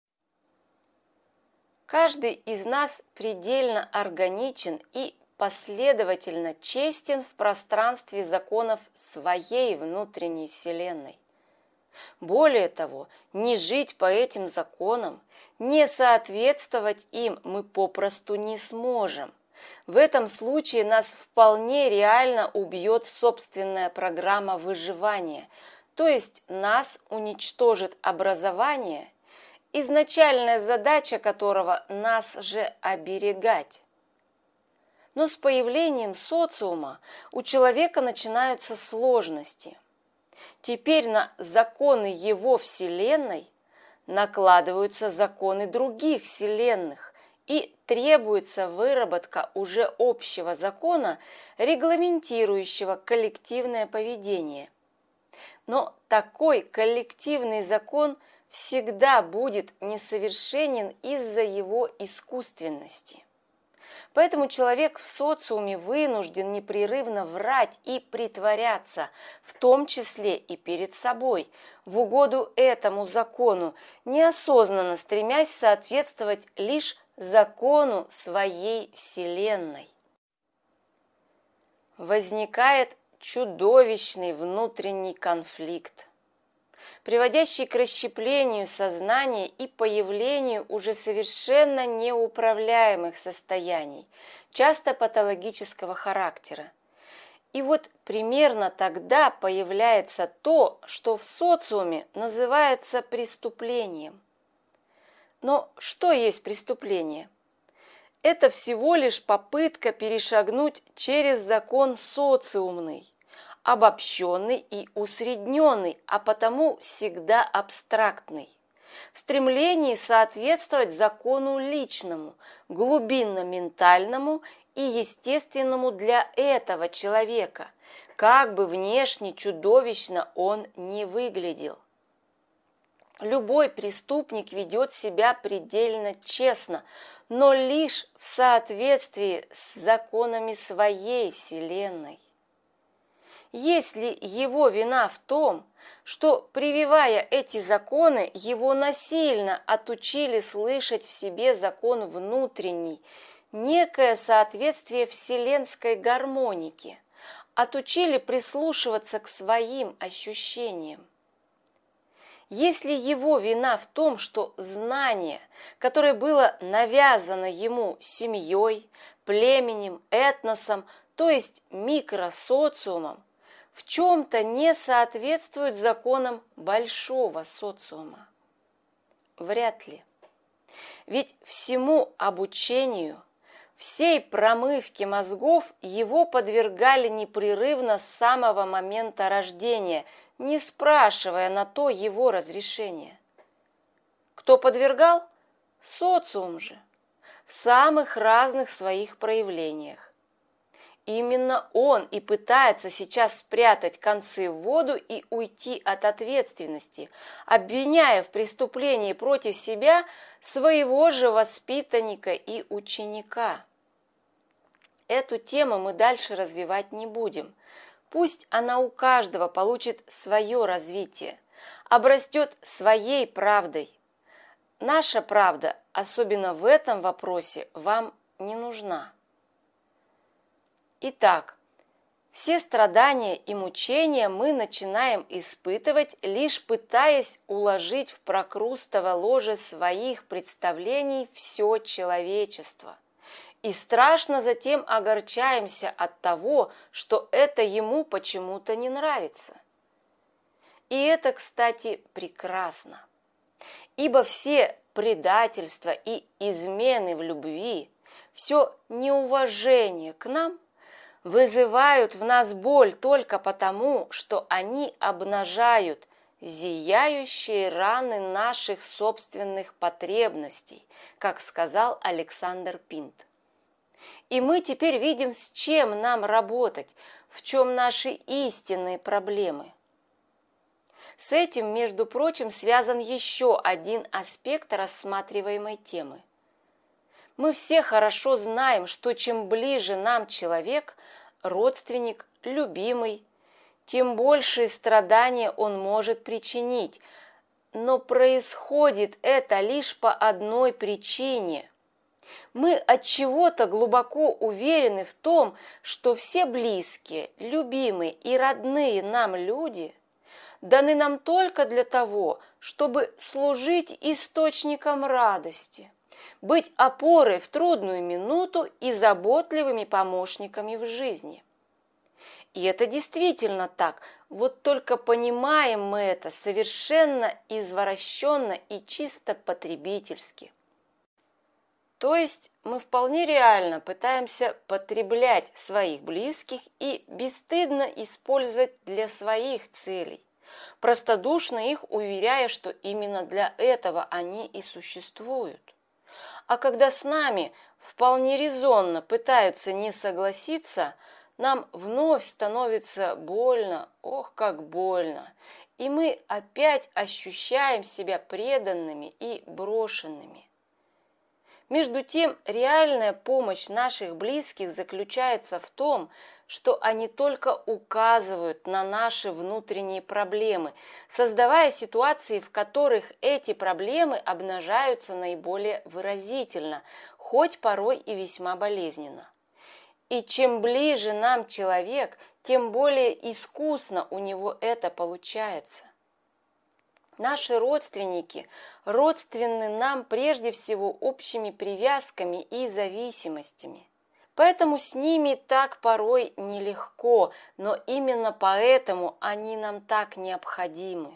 Каждый из нас предельно органичен и последовательно честен в пространстве законов своей внутренней вселенной. Более того, не жить по этим законам, не соответствовать им мы попросту не сможем. В этом случае нас вполне реально убьет собственная программа выживания, то есть нас уничтожит образование, изначальная задача которого нас же оберегать. Но с появлением социума у человека начинаются сложности. Теперь на законы его вселенной накладываются законы других вселенных, и требуется выработка уже общего закона, регламентирующего коллективное поведение. Но такой коллективный закон всегда будет несовершенен из-за его искусственности. Поэтому человек в социуме вынужден непрерывно врать и притворяться, в том числе и перед собой, в угоду этому закону, неосознанно стремясь соответствовать лишь закону своей вселенной. Возникает чудовищный внутренний конфликт, приводящий к расщеплению сознания и появлению уже совершенно неуправляемых состояний, часто патологического характера. И вот примерно тогда появляется то, что в социуме называется преступлением. Но что есть преступление? Это всего лишь попытка перешагнуть через закон социумный, обобщенный и усредненный, а потому всегда абстрактный, в стремлении соответствовать закону личному, глубинно-ментальному и естественному для этого человека, как бы внешне чудовищно он ни выглядел. Любой преступник ведет себя предельно честно, но лишь в соответствии с законами своей вселенной. Есть ли его вина в том, что, прививая эти законы, его насильно отучили слышать в себе закон внутренний, некое соответствие вселенской гармонике, отучили прислушиваться к своим ощущениям? Есть ли его вина в том, что знание, которое было навязано ему семьей, племенем, этносом, то есть микросоциумом, в чем-то не соответствует законам большого социума? Вряд ли. Ведь всему обучению, всей промывке мозгов его подвергали непрерывно с самого момента рождения, не спрашивая на то его разрешения. Кто подвергал? Социум же, в самых разных своих проявлениях. Именно он и пытается сейчас спрятать концы в воду и уйти от ответственности, обвиняя в преступлении против себя своего же воспитанника и ученика. Эту тему мы дальше развивать не будем. Пусть она у каждого получит свое развитие, обрастет своей правдой. Наша правда, особенно в этом вопросе, вам не нужна. Итак, все страдания и мучения мы начинаем испытывать, лишь пытаясь уложить в прокрустово ложе своих представлений все человечество. И страшно затем огорчаемся от того, что это ему почему-то не нравится. И это, кстати, прекрасно. Ибо все предательства и измены в любви, все неуважение к нам вызывают в нас боль только потому, что они обнажают зияющие раны наших собственных потребностей, как сказал Александр Пинт. И мы теперь видим, с чем нам работать, в чем наши истинные проблемы. С этим, между прочим, связан еще один аспект рассматриваемой темы. Мы все хорошо знаем, что чем ближе нам человек, родственник, любимый, тем большие страдания он может причинить. Но происходит это лишь по одной причине. Мы от чего-то глубоко уверены в том, что все близкие, любимые и родные нам люди даны нам только для того, чтобы служить источником радости, быть опорой в трудную минуту и заботливыми помощниками в жизни. И это действительно так, вот только понимаем мы это совершенно извращенно и чисто потребительски. То есть мы вполне реально пытаемся потреблять своих близких и бесстыдно использовать для своих целей, простодушно их уверяя, что именно для этого они и существуют. А когда с нами вполне резонно пытаются не согласиться, нам вновь становится больно, ох, как больно, и мы опять ощущаем себя преданными и брошенными. Между тем, реальная помощь наших близких заключается в том, что они только указывают на наши внутренние проблемы, создавая ситуации, в которых эти проблемы обнажаются наиболее выразительно, хоть порой и весьма болезненно. И чем ближе нам человек, тем более искусно у него это получается. Наши родственники родственны нам прежде всего общими привязками и зависимостями. Поэтому с ними так порой нелегко, но именно поэтому они нам так необходимы.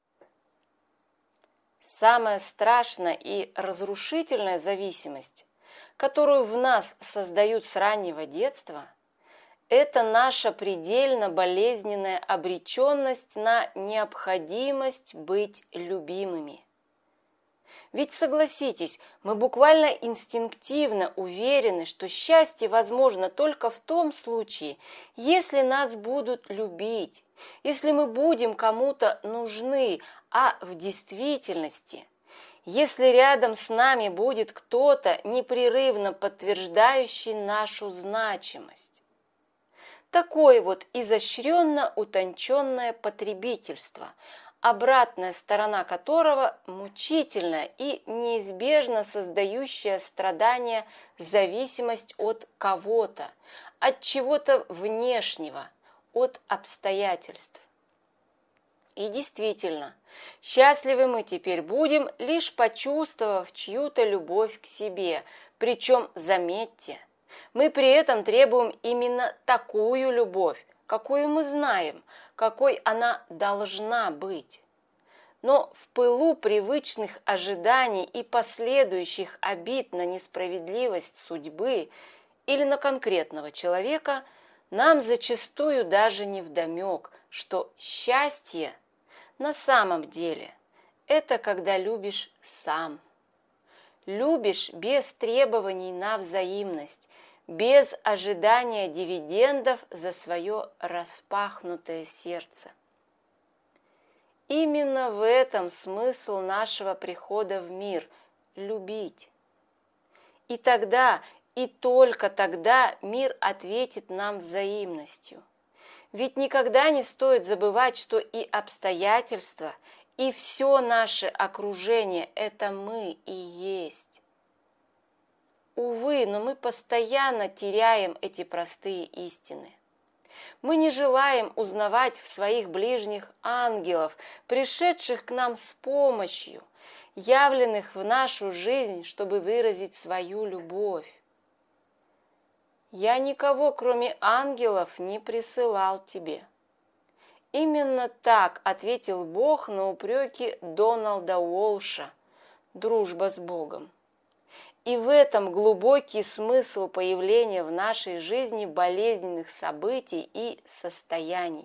Самая страшная и разрушительная зависимость, которую в нас создают с раннего детства, это наша предельно болезненная обреченность на необходимость быть любимыми. Ведь согласитесь, мы буквально инстинктивно уверены, что счастье возможно только в том случае, если нас будут любить, если мы будем кому-то нужны, а в действительности, если рядом с нами будет кто-то, непрерывно подтверждающий нашу значимость. Такое вот изощренно утонченное потребительство, обратная сторона которого мучительная и неизбежно создающая страдания зависимость от кого-то, от чего-то внешнего, от обстоятельств. И действительно, счастливы мы теперь будем, лишь почувствовав чью-то любовь к себе, причем, заметьте, мы при этом требуем именно такую любовь, какую мы знаем, какой она должна быть. Но в пылу привычных ожиданий и последующих обид на несправедливость судьбы или на конкретного человека нам зачастую даже невдомек, что счастье на самом деле это когда любишь сам. Любишь без требований на взаимность, без ожидания дивидендов за свое распахнутое сердце. Именно в этом смысл нашего прихода в мир – любить. И тогда, и только тогда мир ответит нам взаимностью. Ведь никогда не стоит забывать, что и обстоятельства, и все наше окружение – это мы и есть. Увы, но мы постоянно теряем эти простые истины. Мы не желаем узнавать в своих ближних ангелов, пришедших к нам с помощью, явленных в нашу жизнь, чтобы выразить свою любовь. Я никого, кроме ангелов, не присылал тебе. Именно так ответил Бог на упреки Дональда Уолша «Дружба с Богом». И в этом глубокий смысл появления в нашей жизни болезненных событий и состояний.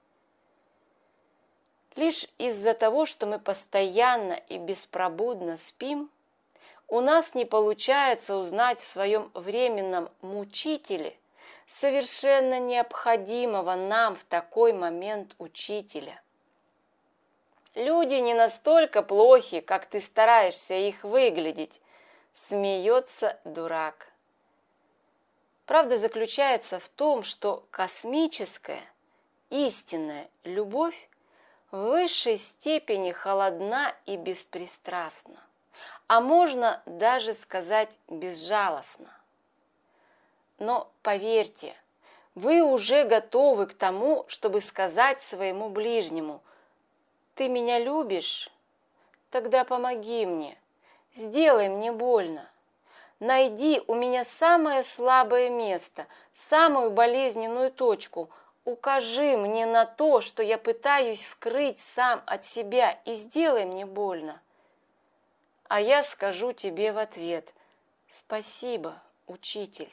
Лишь из-за того, что мы постоянно и беспробудно спим, у нас не получается узнать в своем временном мучителе совершенно необходимого нам в такой момент учителя. Люди не настолько плохи, как ты стараешься их выглядеть, смеется дурак. Правда заключается в том, что космическая, истинная любовь в высшей степени холодна и беспристрастна, а можно даже сказать безжалостна. Но поверьте, вы уже готовы к тому, чтобы сказать своему ближнему: «Ты меня любишь? Тогда помоги мне, сделай мне больно. Найди у меня самое слабое место, самую болезненную точку, укажи мне на то, что я пытаюсь скрыть сам от себя, и сделай мне больно». А я скажу тебе в ответ: «Спасибо, учитель».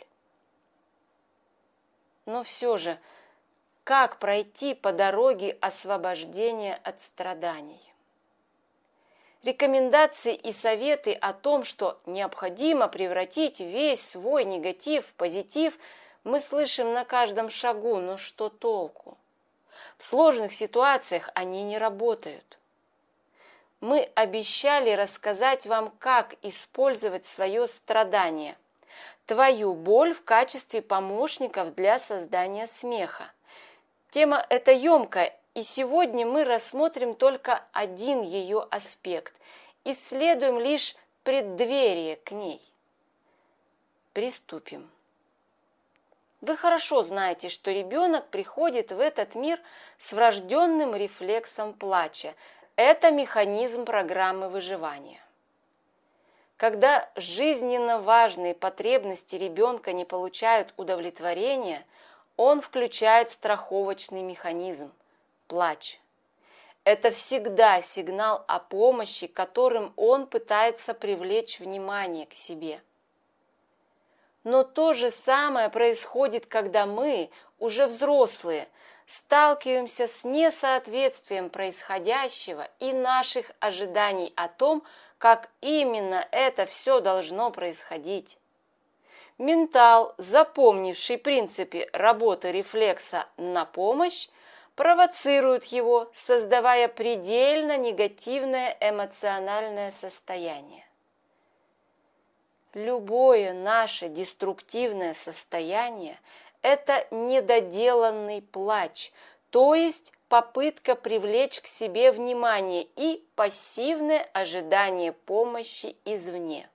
Но все же, как пройти по дороге освобождения от страданий? Рекомендации и советы о том, что необходимо превратить весь свой негатив в позитив, мы слышим на каждом шагу, но что толку? В сложных ситуациях они не работают. Мы обещали рассказать вам, как использовать свое страдание, твою боль в качестве помощников для создания смеха. Тема эта емкая, и сегодня мы рассмотрим только один ее аспект, исследуем лишь преддверие к ней. Приступим. Вы хорошо знаете, что ребенок приходит в этот мир с врожденным рефлексом плача. Это механизм программы выживания. Когда жизненно важные потребности ребенка не получают удовлетворения, он включает страховочный механизм – плач. Это всегда сигнал о помощи, которым он пытается привлечь внимание к себе. Но то же самое происходит, когда мы, уже взрослые, сталкиваемся с несоответствием происходящего и наших ожиданий о том, как именно это все должно происходить. Ментал, запомнивший принципы работы рефлекса на помощь, провоцирует его, создавая предельно негативное эмоциональное состояние. Любое наше деструктивное состояние – это недоделанный плач, то есть попытка привлечь к себе внимание и пассивное ожидание помощи извне.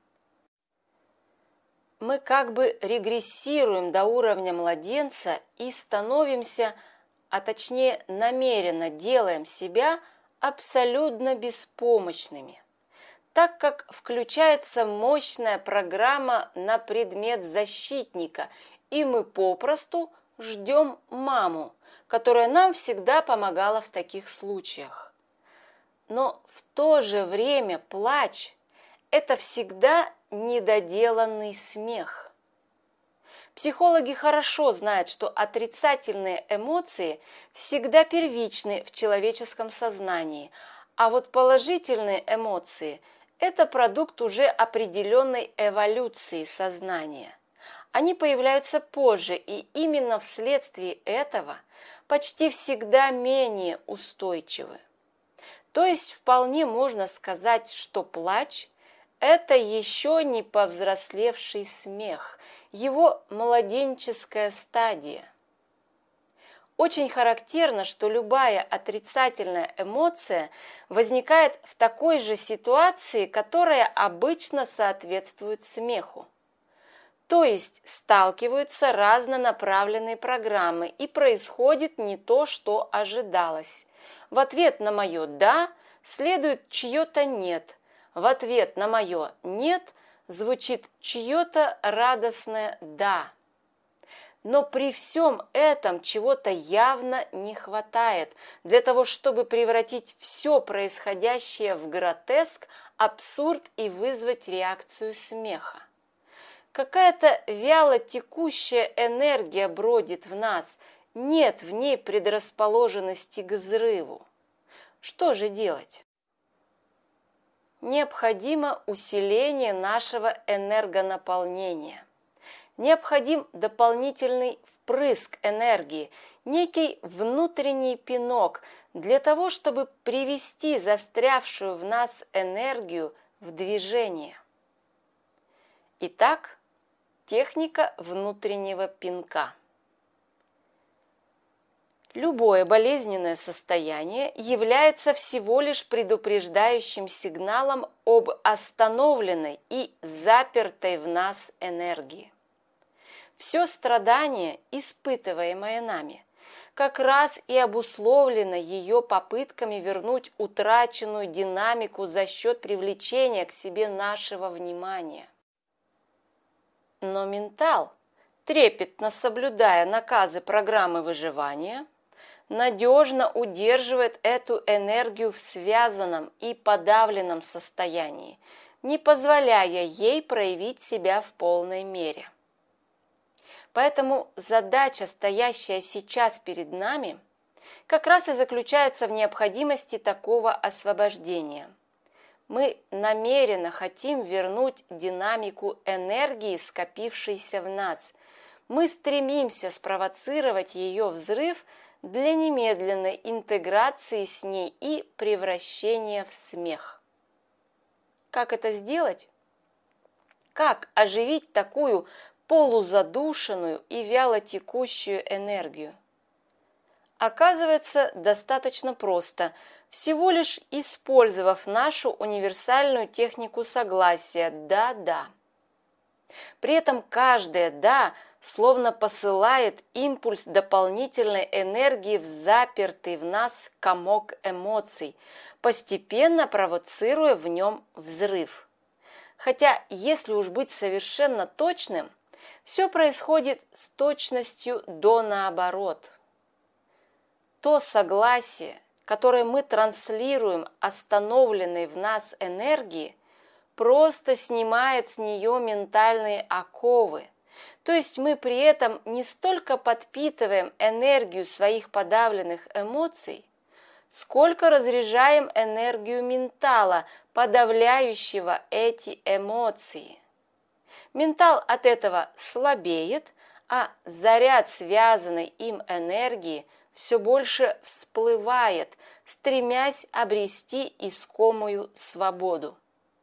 Мы как бы регрессируем до уровня младенца и становимся, а точнее намеренно делаем себя абсолютно беспомощными, так как включается мощная программа на предмет защитника, и мы попросту ждем маму, которая нам всегда помогала в таких случаях. Но в то же время плач – это всегда недоделанный смех. Психологи хорошо знают, что отрицательные эмоции всегда первичны в человеческом сознании, а вот положительные эмоции – это продукт уже определенной эволюции сознания. Они появляются позже, и именно вследствие этого почти всегда менее устойчивы. То есть вполне можно сказать, что плач – это еще не повзрослевший смех, его младенческая стадия. Очень характерно, что любая отрицательная эмоция возникает в такой же ситуации, которая обычно соответствует смеху. То есть сталкиваются разнонаправленные программы, и происходит не то, что ожидалось. В ответ на мое «да» следует чье-то «нет». В ответ на мое «нет» звучит чье-то радостное «да». Но при всем этом чего-то явно не хватает для того, чтобы превратить все происходящее в гротеск, абсурд и вызвать реакцию смеха. Какая-то вяло текущая энергия бродит в нас, нет в ней предрасположенности к взрыву. Что же делать? Необходимо усиление нашего энергонаполнения. Необходим дополнительный впрыск энергии, некий внутренний пинок для того, чтобы привести застрявшую в нас энергию в движение. Итак, техника внутреннего пинка. Любое болезненное состояние является всего лишь предупреждающим сигналом об остановленной и запертой в нас энергии. Все страдание, испытываемое нами, как раз и обусловлено ее попытками вернуть утраченную динамику за счет привлечения к себе нашего внимания. Но ментал, трепетно соблюдая наказы программы выживания, надежно удерживает эту энергию в связанном и подавленном состоянии, не позволяя ей проявить себя в полной мере. Поэтому задача, стоящая сейчас перед нами, как раз и заключается в необходимости такого освобождения. Мы намеренно хотим вернуть динамику энергии, скопившейся в нас. Мы стремимся спровоцировать ее взрыв для немедленной интеграции с ней и превращения в смех. Как это сделать? Как оживить такую полузадушенную и вяло текущую энергию? Оказывается, достаточно просто, всего лишь использовав нашу универсальную технику согласия «да-да». При этом каждое «да» словно посылает импульс дополнительной энергии в запертый в нас комок эмоций, постепенно провоцируя в нем взрыв. Хотя, если уж быть совершенно точным, все происходит с точностью до наоборот. То согласие, которое мы транслируем остановленной в нас энергии, просто снимает с нее ментальные оковы. То есть мы при этом не столько подпитываем энергию своих подавленных эмоций, сколько разряжаем энергию ментала, подавляющего эти эмоции. Ментал от этого слабеет, а заряд связанной им энергии все больше всплывает, стремясь обрести искомую свободу.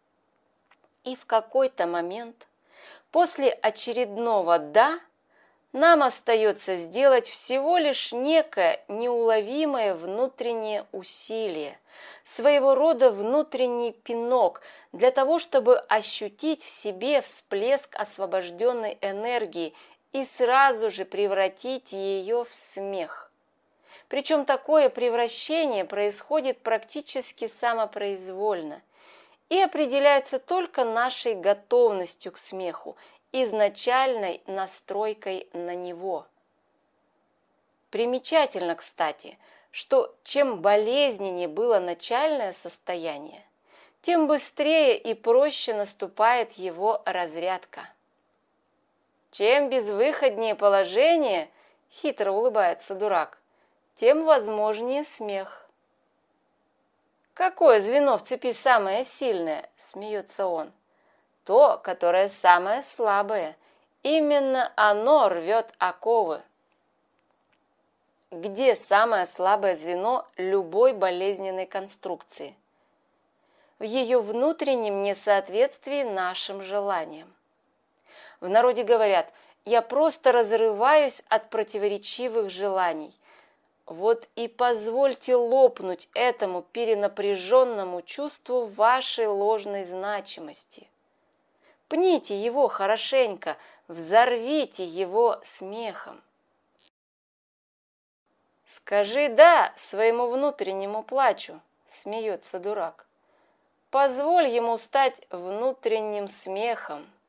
И в какой-то момент, после очередного «да», нам остается сделать всего лишь некое неуловимое внутреннее усилие, своего рода внутренний пинок для того, чтобы ощутить в себе всплеск освобожденной энергии и сразу же превратить ее в смех. Причем такое превращение происходит практически самопроизвольно и определяется только нашей готовностью к смеху, изначальной настройкой на него. Примечательно, кстати, что чем болезненнее было начальное состояние, тем быстрее и проще наступает его разрядка. Чем безвыходнее положение, хитро улыбается дурак, тем возможнее смех. Какое звено в цепи самое сильное, смеется он. То, которое самое слабое, именно оно рвет оковы. Где самое слабое звено любой болезненной конструкции? В ее внутреннем несоответствии нашим желаниям. В народе говорят: «Я просто разрываюсь от противоречивых желаний». Вот и позвольте лопнуть этому перенапряженному чувству вашей ложной значимости. Пните его хорошенько, взорвите его смехом. «Скажи «да» своему внутреннему плачу», — смеется дурак. «Позволь ему стать внутренним смехом».